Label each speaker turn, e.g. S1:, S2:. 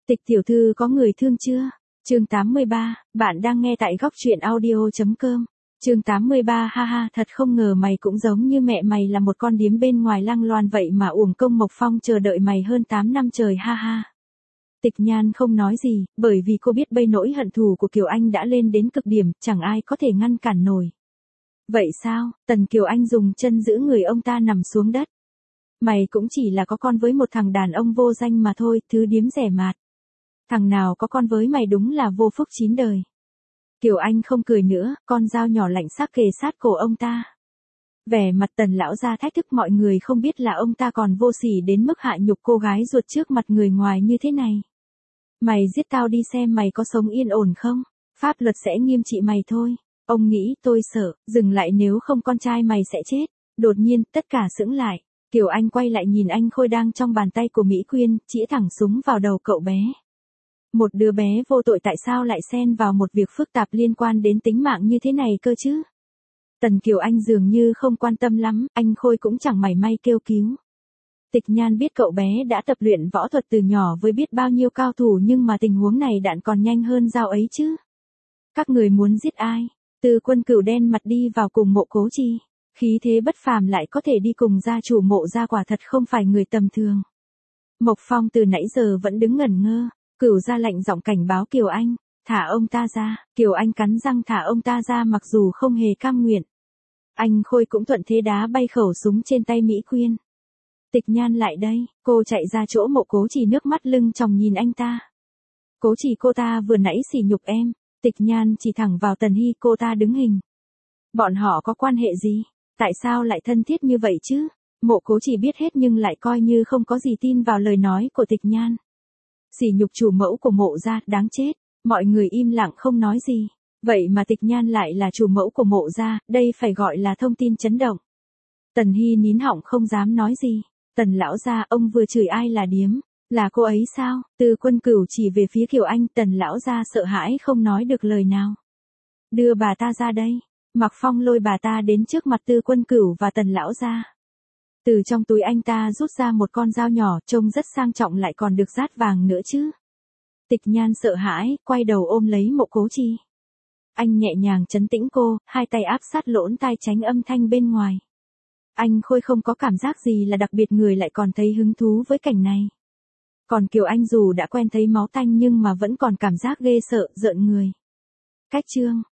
S1: Tịch tiểu thư có người thương chưa? Chương 83, bạn đang nghe tại góc truyện audio.com. Chương 83 ha ha, thật không ngờ mày cũng giống như mẹ mày là một con điếm bên ngoài lăng loàn vậy mà uổng công Mộc Phong chờ đợi mày hơn 8 năm trời ha ha. Tịch Nhan không nói gì, bởi vì cô biết bây nỗi hận thù của Kiều Anh đã lên đến cực điểm, chẳng ai có thể ngăn cản nổi. Vậy sao? Tần Kiều Anh dùng chân giữ người ông ta nằm xuống đất. Mày cũng chỉ là có con với một thằng đàn ông vô danh mà thôi, thứ điếm rẻ mạt. Thằng nào có con với mày đúng là vô phúc 9 đời. Kiều Anh không cười nữa, con dao nhỏ lạnh sắc kề sát cổ ông ta. Vẻ mặt Tần lão gia thách thức mọi người không biết là ông ta còn vô sỉ đến mức hạ nhục cô gái ruột trước mặt người ngoài như thế này. Mày giết tao đi xem mày có sống yên ổn không? Pháp luật sẽ nghiêm trị mày thôi. Ông nghĩ tôi sợ, dừng lại nếu không con trai mày sẽ chết. Đột nhiên, tất cả sững lại. Kiều Anh quay lại nhìn anh Khôi đang trong bàn tay của Mỹ Quyên, chĩa thẳng súng vào đầu cậu bé. Một đứa bé vô tội tại sao lại xen vào một việc phức tạp liên quan đến tính mạng như thế này cơ chứ? Tần Kiều Anh dường như không quan tâm lắm, anh Khôi cũng chẳng mảy may kêu cứu. Tịch Nhan biết cậu bé đã tập luyện võ thuật từ nhỏ với biết bao nhiêu cao thủ nhưng mà tình huống này đạn còn nhanh hơn dao ấy chứ. Các người muốn giết ai? Từ Quân Cửu đen mặt đi vào cùng Mộ Cố Chi. Khí thế bất phàm lại có thể đi cùng gia chủ Mộ gia quả thật không phải người tầm thường. Mộc Phong từ nãy giờ vẫn đứng ngẩn ngơ. Cửu gia lạnh giọng cảnh báo Kiều Anh, thả ông ta ra. Kiều Anh cắn răng thả ông ta ra mặc dù không hề cam nguyện. Anh Khôi cũng thuận thế đá bay khẩu súng trên tay Mỹ Quyên. Tịch Nhan lại đây, cô chạy ra chỗ Mộ Cố Chỉ nước mắt lưng tròng nhìn anh ta. Cố Chỉ cô ta vừa nãy sỉ nhục em. Tịch Nhan chỉ thẳng vào Tần Hy, cô ta đứng hình. Bọn họ có quan hệ gì? Tại sao lại thân thiết như vậy chứ? Mộ Cố Chỉ biết hết nhưng lại coi như không có gì tin vào lời nói của Tịch Nhan. Sỉ nhục chủ mẫu của Mộ gia, đáng chết. Mọi người im lặng không nói gì. Vậy mà Tịch Nhan lại là chủ mẫu của Mộ gia, đây phải gọi là thông tin chấn động. Tần Hy nín họng không dám nói gì. Tần lão gia, ông vừa chửi ai là điếm? Là cô ấy sao? Từ Quân Cửu chỉ về phía Kiều Anh, Tần lão gia sợ hãi không nói được lời nào. Đưa bà ta ra đây. Mạc Phong lôi bà ta đến trước mặt Từ Quân Cửu và Tần lão gia. Từ trong túi anh ta rút ra một con dao nhỏ, trông rất sang trọng lại còn được dát vàng nữa chứ. Tịch Nhan sợ hãi, quay đầu ôm lấy Mộ Cố Chi. Anh nhẹ nhàng trấn tĩnh cô, hai tay áp sát lỗ tai tránh âm thanh bên ngoài. Anh Khôi không có cảm giác gì là đặc biệt, người lại còn thấy hứng thú với cảnh này. Còn Kiều Anh dù đã quen thấy máu tanh nhưng mà vẫn còn cảm giác ghê sợ, rợn người. Cách chương.